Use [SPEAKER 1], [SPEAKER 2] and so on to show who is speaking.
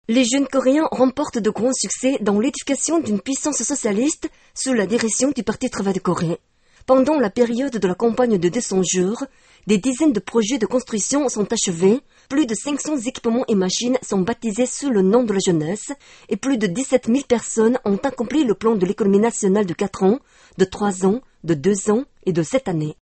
[SPEAKER 1] Les jeunes Coréens remportent de grands succès dans l'édification d'une puissance socialiste sous la direction du Parti Travail de Corée. Pendant la période de la campagne de 200 jours, des dizaines de projets de construction sont achevés, plus de 500 équipements et machines sont baptisés sous le nom de la jeunesse et plus de 17 000 personnes ont accompli le plan de l'économie nationale de 4 ans, de 3 ans, de 2 ans et de 7 années.